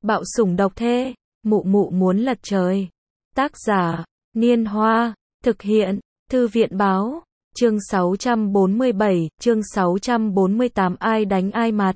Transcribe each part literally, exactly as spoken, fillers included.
Bạo sủng độc thê, mụ mụ muốn lật trời. Tác giả, Niên Hoa, thực hiện, Thư viện báo, chương sáu trăm bốn mươi bảy, chương sáu trăm bốn mươi tám ai đánh ai mặt.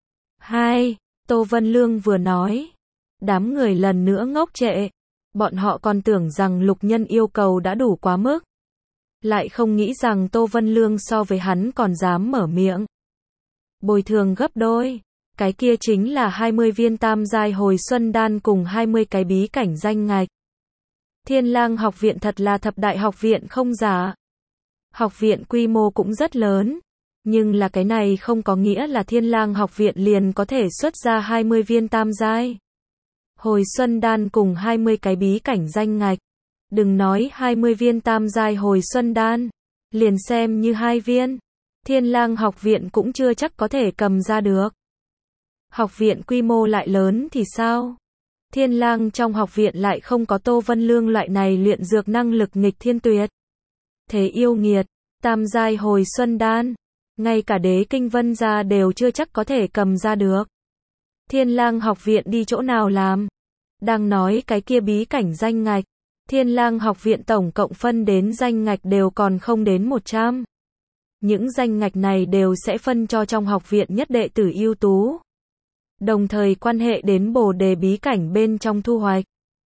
hai. Tô Vân Lương vừa nói. Đám người lần nữa ngốc trệ. Bọn họ còn tưởng rằng Lục Nhân yêu cầu đã đủ quá mức. Lại không nghĩ rằng Tô Vân Lương so với hắn còn dám mở miệng. Bồi thường gấp đôi. Cái kia chính là hai mươi viên tam giai hồi xuân đan cùng hai mươi cái bí cảnh danh ngạch. Thiên Lang học viện thật là thập đại học viện không giả. Học viện quy mô cũng rất lớn. Nhưng là cái này không có nghĩa là Thiên Lang học viện liền có thể xuất ra hai mươi viên tam giai hồi xuân đan cùng hai mươi cái bí cảnh danh ngạch. Đừng nói hai mươi viên tam giai hồi xuân đan, liền xem như hai viên, Thiên Lang học viện cũng chưa chắc có thể cầm ra được. Học viện quy mô lại lớn thì sao? Thiên Lang trong học viện lại không có Tô Vân Lương loại này luyện dược năng lực nghịch thiên tuyệt. Thế yêu nghiệt, tam giai hồi xuân đan, ngay cả Đế Kinh Vân gia đều chưa chắc có thể cầm ra được. Thiên Lang học viện đi chỗ nào làm? Đang nói cái kia bí cảnh danh ngạch, Thiên Lang học viện tổng cộng phân đến danh ngạch đều còn không đến một trăm. Những danh ngạch này đều sẽ phân cho trong học viện nhất đệ tử ưu tú. Đồng thời quan hệ đến bồ đề bí cảnh bên trong thu hoạch.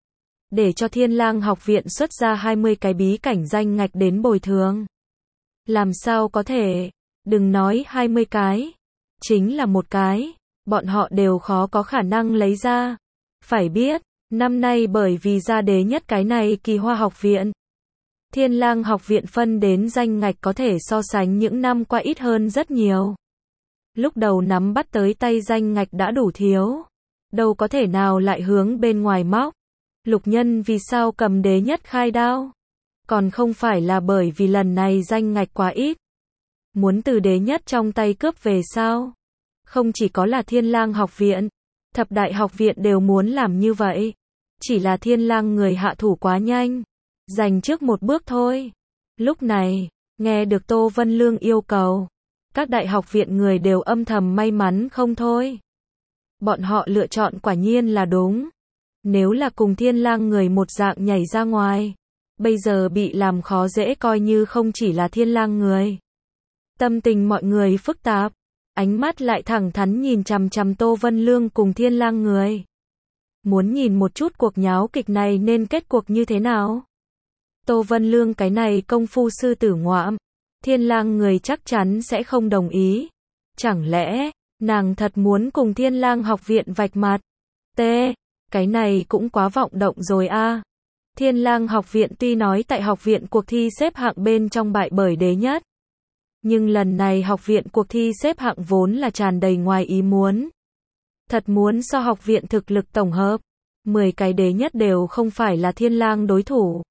Để cho Thiên Lang học viện xuất ra hai mươi cái bí cảnh danh ngạch đến bồi thường. Làm sao có thể? Đừng nói hai mươi cái. Chính là một cái. Bọn họ đều khó có khả năng lấy ra. Phải biết, năm nay bởi vì ra đế nhất cái này kỳ hoa học viện. Thiên Lang học viện phân đến danh ngạch có thể so sánh những năm qua ít hơn rất nhiều. Lúc đầu nắm bắt tới tay danh ngạch đã đủ thiếu. Đâu có thể nào lại hướng bên ngoài móc. Lục Nhân vì sao cầm đế nhất khai đao? Còn không phải là bởi vì lần này danh ngạch quá ít. Muốn từ đế nhất trong tay cướp về sao? Không chỉ có là Thiên Lang học viện, thập đại học viện đều muốn làm như vậy. Chỉ là Thiên Lang người hạ thủ quá nhanh, giành trước một bước thôi. Lúc này, nghe được Tô Vân Lương yêu cầu, các đại học viện người đều âm thầm may mắn không thôi. Bọn họ lựa chọn quả nhiên là đúng. Nếu là cùng Thiên Lang người một dạng nhảy ra ngoài, bây giờ bị làm khó dễ coi như không chỉ là Thiên Lang người. Tâm tình mọi người phức tạp, ánh mắt lại thẳng thắn nhìn chằm chằm Tô Vân Lương cùng Thiên Lang người. Muốn nhìn một chút cuộc nháo kịch này nên kết cuộc như thế nào? Tô Vân Lương cái này công phu sư tử ngoạm, Thiên Lang người chắc chắn sẽ không đồng ý. Chẳng lẽ, nàng thật muốn cùng Thiên Lang học viện vạch mặt? T. Cái này cũng quá vọng động rồi a. À. Thiên Lang học viện tuy nói tại học viện cuộc thi xếp hạng bên trong bại bởi đế nhất. Nhưng lần này học viện cuộc thi xếp hạng vốn là tràn đầy ngoài ý muốn. Thật muốn so học viện thực lực tổng hợp, mười cái đế nhất đều không phải là Thiên Lang đối thủ.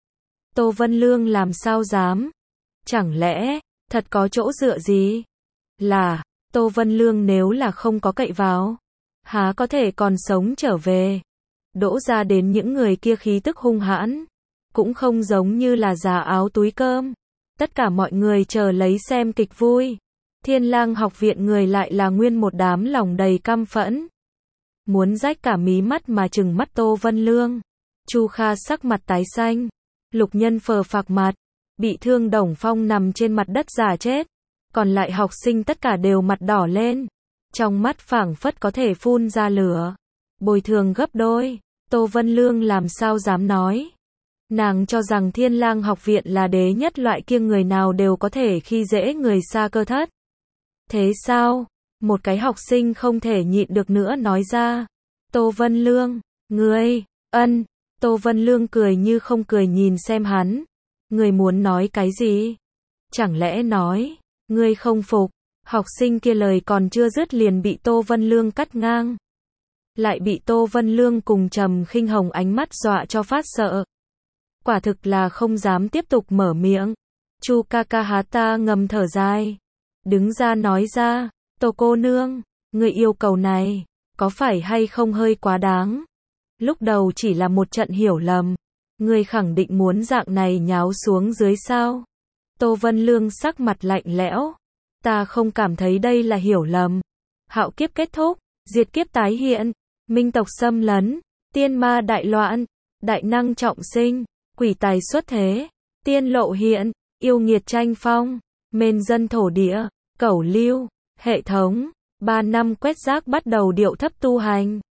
Tô Vân Lương làm sao dám? Chẳng lẽ, thật có chỗ dựa gì? Là, Tô Vân Lương nếu là không có cậy vào, há có thể còn sống trở về. Đỗ ra đến những người kia khí tức hung hãn, cũng không giống như là già áo túi cơm. Tất cả mọi người chờ lấy xem kịch vui. Thiên Lang học viện người lại là nguyên một đám lòng đầy căm phẫn. Muốn rách cả mí mắt mà trừng mắt Tô Vân Lương. Chu Kha sắc mặt tái xanh. Lục Nhân phờ phạc mặt. Bị thương Đồng Phong nằm trên mặt đất giả chết. Còn lại học sinh tất cả đều mặt đỏ lên. Trong mắt phảng phất có thể phun ra lửa. Bồi thường gấp đôi. Tô Vân Lương làm sao dám nói. Nàng cho rằng Thiên Lang học viện là đế nhất loại kia người nào đều có thể khi dễ người xa cơ thất. Thế sao? Một cái học sinh không thể nhịn được nữa nói ra. Tô Vân Lương, ngươi, ân. Tô Vân Lương cười như không cười nhìn xem hắn. Ngươi muốn nói cái gì? Chẳng lẽ nói, ngươi không phục? Học sinh kia lời còn chưa dứt liền bị Tô Vân Lương cắt ngang. Lại bị Tô Vân Lương cùng Trầm Khinh Hồng ánh mắt dọa cho phát sợ. Quả thực là không dám tiếp tục mở miệng. Chu Kakahata ngầm thở dài. Đứng ra nói ra, Tô cô nương, người yêu cầu này, có phải hay không hơi quá đáng? Lúc đầu chỉ là một trận hiểu lầm. Người khẳng định muốn dạng này nháo xuống dưới sao? Tô Vân Lương sắc mặt lạnh lẽo. Ta không cảm thấy đây là hiểu lầm. Hạo kiếp kết thúc, diệt kiếp tái hiện. minh tộc xâm lấn, tiên ma đại loạn, đại năng trọng sinh, quỷ tài xuất thế, tiên lộ hiện, yêu nghiệt tranh phong, mên dân thổ địa, cẩu lưu, hệ thống, ba năm quét rác bắt đầu điệu thấp tu hành.